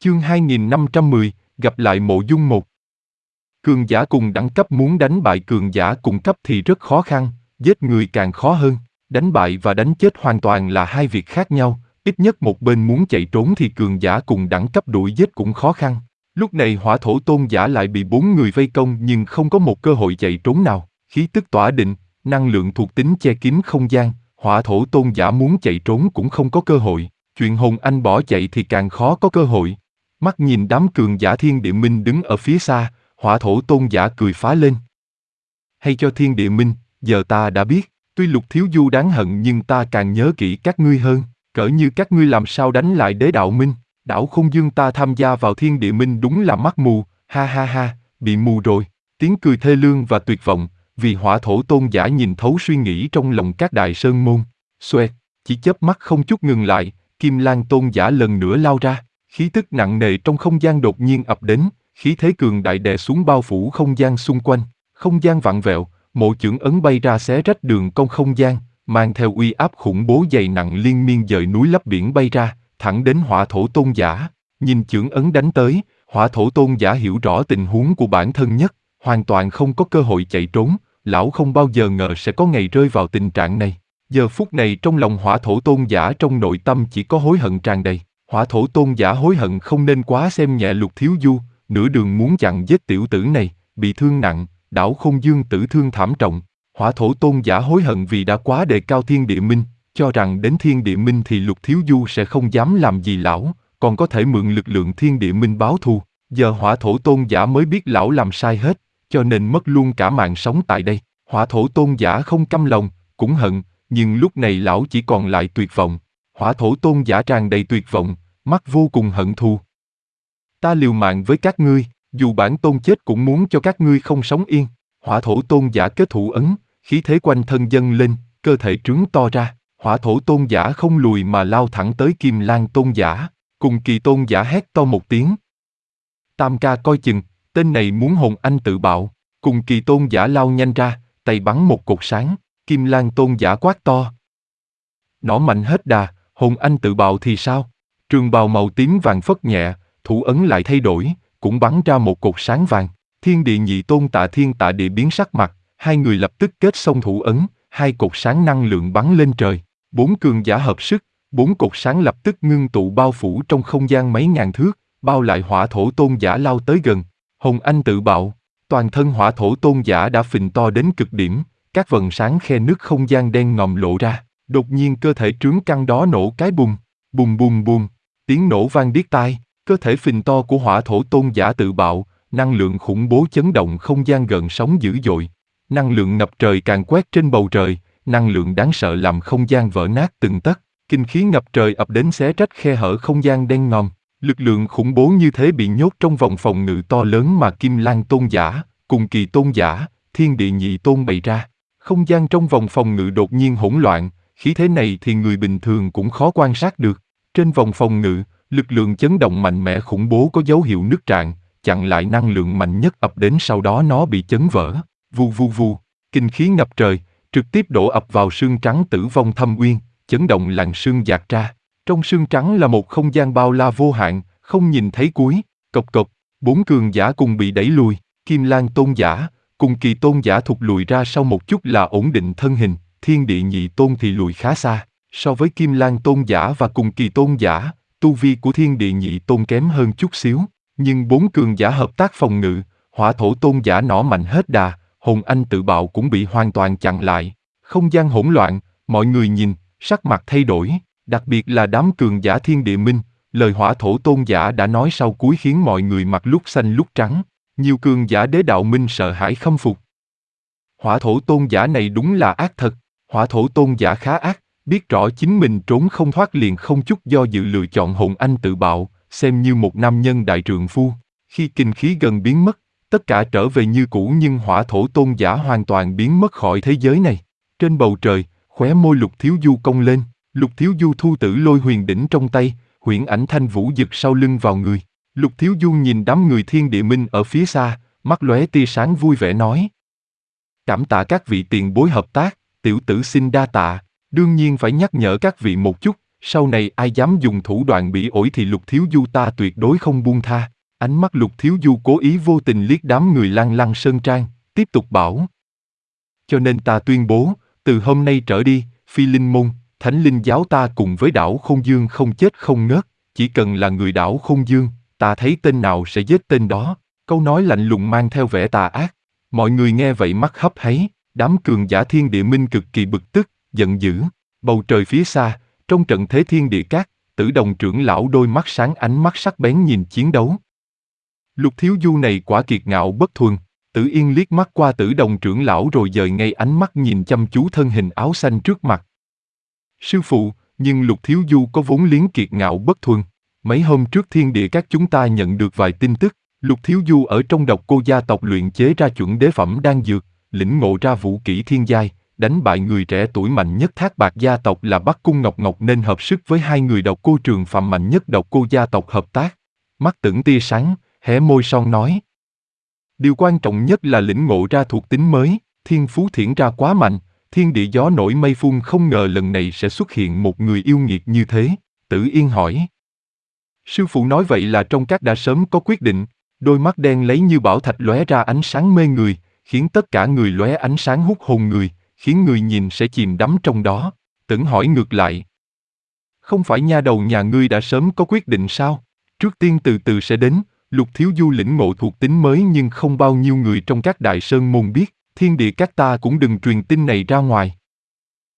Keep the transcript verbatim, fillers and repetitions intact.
Chương hai nghìn năm trăm mười, gặp lại Mộ Dung một. Cường giả cùng đẳng cấp muốn đánh bại cường giả cùng cấp thì rất khó khăn, giết người càng khó hơn. Đánh bại và đánh chết hoàn toàn là hai việc khác nhau, ít nhất một bên muốn chạy trốn thì cường giả cùng đẳng cấp đuổi giết cũng khó khăn. Lúc này Hỏa Thổ Tôn giả lại bị bốn người vây công nhưng không có một cơ hội chạy trốn nào. Khí tức tỏa định, năng lượng thuộc tính che kín không gian, Hỏa Thổ Tôn giả muốn chạy trốn cũng không có cơ hội. Chuyện Hồng Anh bỏ chạy thì càng khó có cơ hội. Mắt nhìn đám cường giả Thiên Địa Minh đứng ở phía xa, Hỏa Thổ Tôn giả cười phá lên. Hay cho Thiên Địa Minh, giờ ta đã biết, tuy Lục Thiếu Du đáng hận nhưng ta càng nhớ kỹ các ngươi hơn, cỡ như các ngươi làm sao đánh lại Đế Đạo Minh, đảo Không Dương ta tham gia vào Thiên Địa Minh đúng là mắt mù, ha ha ha, bị mù rồi. Tiếng cười thê lương và tuyệt vọng, vì Hỏa Thổ Tôn giả nhìn thấu suy nghĩ trong lòng các đại sơn môn. Xoẹt, chỉ chớp mắt không chút ngừng lại, Kim Lang Tôn giả lần nữa lao ra. Khí tức nặng nề trong không gian đột nhiên ập đến, khí thế cường đại đè xuống bao phủ không gian xung quanh, không gian vặn vẹo, một chưởng ấn bay ra xé rách đường cong không gian, mang theo uy áp khủng bố dày nặng liên miên dời núi lấp biển bay ra, thẳng đến Hỏa Thổ Tôn giả. Nhìn chưởng ấn đánh tới, Hỏa Thổ Tôn giả hiểu rõ tình huống của bản thân nhất, hoàn toàn không có cơ hội chạy trốn, lão không bao giờ ngờ sẽ có ngày rơi vào tình trạng này. Giờ phút này trong lòng Hỏa Thổ Tôn giả trong nội tâm chỉ có hối hận tràn đầy. Hỏa Thổ Tôn giả hối hận không nên quá xem nhẹ Lục Thiếu Du, nửa đường muốn chặn giết tiểu tử này, bị thương nặng, đảo Không Dương tử thương thảm trọng. Hỏa Thổ Tôn giả hối hận vì đã quá đề cao Thiên Địa Minh, cho rằng đến Thiên Địa Minh thì Lục Thiếu Du sẽ không dám làm gì lão, còn có thể mượn lực lượng Thiên Địa Minh báo thù. Giờ Hỏa Thổ Tôn giả mới biết lão làm sai hết, cho nên mất luôn cả mạng sống tại đây. Hỏa Thổ Tôn giả không căm lòng, cũng hận, nhưng lúc này lão chỉ còn lại tuyệt vọng. Hỏa Thổ Tôn giả tràn đầy tuyệt vọng, mắt vô cùng hận thù. Ta liều mạng với các ngươi, dù bản tôn chết cũng muốn cho các ngươi không sống yên. Hỏa Thổ Tôn giả kết thủ ấn, khí thế quanh thân dâng lên, cơ thể trướng to ra. Hỏa Thổ Tôn giả không lùi mà lao thẳng tới Kim Lang Tôn giả. Cùng Kỳ Tôn giả hét to một tiếng. Tam ca coi chừng, tên này muốn Hồn Anh tự bạo. Cùng Kỳ Tôn giả lao nhanh ra, tay bắn một cột sáng. Kim Lang Tôn giả quát to. Nỏ mạnh hết đà, Hồn Anh tự bạo thì sao? Trường bào màu tím vàng phất nhẹ, thủ ấn lại thay đổi, cũng bắn ra một cột sáng vàng. Thiên Địa Nhị Tôn Tạ Thiên Tạ Địa biến sắc mặt, hai người lập tức kết xong thủ ấn, hai cột sáng năng lượng bắn lên trời. Bốn cường giả hợp sức, bốn cột sáng lập tức ngưng tụ bao phủ trong không gian mấy ngàn thước, bao lại Hỏa Thổ Tôn giả lao tới gần. Hồng Anh tự bạo, toàn thân Hỏa Thổ Tôn giả đã phình to đến cực điểm, các vầng sáng khe nứt không gian đen ngòm lộ ra. Đột nhiên cơ thể trướng căng đó nổ cái bùng, bùng bùng bùng. Tiếng nổ vang điếc tai, cơ thể phình to của Hỏa Thổ Tôn giả tự bạo, năng lượng khủng bố chấn động không gian gợn sóng dữ dội. Năng lượng ngập trời càng quét trên bầu trời, năng lượng đáng sợ làm không gian vỡ nát từng tấc, kinh khí ngập trời ập đến xé rách khe hở không gian đen ngòm. Lực lượng khủng bố như thế bị nhốt trong vòng phòng ngự to lớn mà Kim Lang Tôn giả, cùng Kỳ Tôn giả, Thiên Địa Nhị Tôn bày ra. Không gian trong vòng phòng ngự đột nhiên hỗn loạn, khí thế này thì người bình thường cũng khó quan sát được. Trên vòng phòng ngự, lực lượng chấn động mạnh mẽ khủng bố có dấu hiệu nứt rạn, chặn lại năng lượng mạnh nhất ập đến, sau đó nó bị chấn vỡ. Vù vù vù, kinh khí ngập trời, trực tiếp đổ ập vào xương trắng Tử Vong Thâm Uyên, chấn động làn xương dạt ra. Trong xương trắng là một không gian bao la vô hạn, không nhìn thấy cuối. Cộc cộc, bốn cường giả cùng bị đẩy lùi. Kim Lang Tôn giả, cùng Kỳ Tôn giả thụt lùi ra sau một chút là ổn định thân hình. Thiên Địa Nhị Tôn thì lùi khá xa. So với Kim Lang Tôn giả và cùng Kỳ Tôn giả, tu vi của Thiên Địa Nhị Tôn kém hơn chút xíu. Nhưng bốn cường giả hợp tác phòng ngự, Hỏa Thổ Tôn giả nỏ mạnh hết đà, Hồn Anh tự bạo cũng bị hoàn toàn chặn lại. Không gian hỗn loạn, mọi người nhìn, sắc mặt thay đổi, đặc biệt là đám cường giả Thiên Địa Minh. Lời Hỏa Thổ Tôn giả đã nói sau cuối khiến mọi người mặt lúc xanh lúc trắng. Nhiều cường giả Đế Đạo Minh sợ hãi khâm phục. Hỏa Thổ Tôn giả này đúng là ác thật. Hỏa Thổ Tôn giả khá ác, biết rõ chính mình trốn không thoát liền không chút do dự lựa chọn Hồn Anh tự bạo, xem như một nam nhân đại trượng phu. Khi kinh khí gần biến mất, tất cả trở về như cũ nhưng Hỏa Thổ Tôn giả hoàn toàn biến mất khỏi thế giới này. Trên bầu trời, khóe môi Lục Thiếu Du cong lên, Lục Thiếu Du thu tử lôi huyền đỉnh trong tay, huyễn ảnh thanh vũ giật sau lưng vào người. Lục Thiếu Du nhìn đám người Thiên Địa Minh ở phía xa, mắt lóe tia sáng vui vẻ nói. Cảm tạ các vị tiền bối hợp tác, tiểu tử xin đa tạ, đương nhiên phải nhắc nhở các vị một chút, Sau này ai dám dùng thủ đoạn bỉ ổi thì Lục Thiếu Du ta tuyệt đối không buông tha. Ánh mắt Lục Thiếu Du cố ý vô tình liếc đám người Lăng Lăng Sơn Trang, tiếp tục bảo. Cho nên ta tuyên bố, từ hôm nay trở đi, Phi Linh Môn, Thánh Linh Giáo ta cùng với đảo Không Dương không chết không ngớt, chỉ cần là người đảo Không Dương, ta thấy tên nào sẽ giết tên đó. Câu nói lạnh lùng mang theo vẻ tà ác. Mọi người nghe vậy mắt hấp háy, đám cường giả thiên địa minh cực kỳ bực tức, giận dữ. Bầu trời phía xa, trong trận thế thiên địa cát, Tử Đồng trưởng lão đôi mắt sáng ánh mắt sắc bén nhìn chiến đấu. Lục Thiếu Du này quả kiệt ngạo bất thuần. Tử Yên liếc mắt qua Tử Đồng trưởng lão rồi dời ngay ánh mắt nhìn chăm chú thân hình áo xanh trước mặt. Sư phụ, nhưng Lục Thiếu Du có vốn liếng kiệt ngạo bất thuần. Mấy hôm trước thiên địa các chúng ta nhận được vài tin tức, Lục Thiếu Du ở trong độc cô gia tộc luyện chế ra chuẩn đế phẩm đan dược, lĩnh ngộ ra vũ kỹ thiên giai, đánh bại người trẻ tuổi mạnh nhất Thác Bạt gia tộc là Bắc Cung Ngọc Ngọc nên hợp sức với hai người độc cô Trường Phạm mạnh nhất độc cô gia tộc hợp tác. Mắt Tưởng tia sáng, hé môi son nói. Điều quan trọng nhất là lĩnh ngộ ra thuộc tính mới, thiên phú thiển ra quá mạnh, thiên địa gió nổi mây phun không ngờ lần này sẽ xuất hiện một người yêu nghiệt như thế. Tử Yên hỏi. Sư phụ nói vậy là trong các đã sớm có quyết định, đôi mắt đen lấy như bảo thạch lóe ra ánh sáng mê người, khiến tất cả người lóe ánh sáng hút hồn người, khiến người nhìn sẽ chìm đắm trong đó. Tưởng hỏi ngược lại. Không phải nha đầu nhà ngươi đã sớm có quyết định sao? Trước tiên từ từ sẽ đến. Lục Thiếu Du lĩnh ngộ thuộc tính mới nhưng không bao nhiêu người trong các đại sơn môn biết, thiên địa các ta cũng đừng truyền tin này ra ngoài.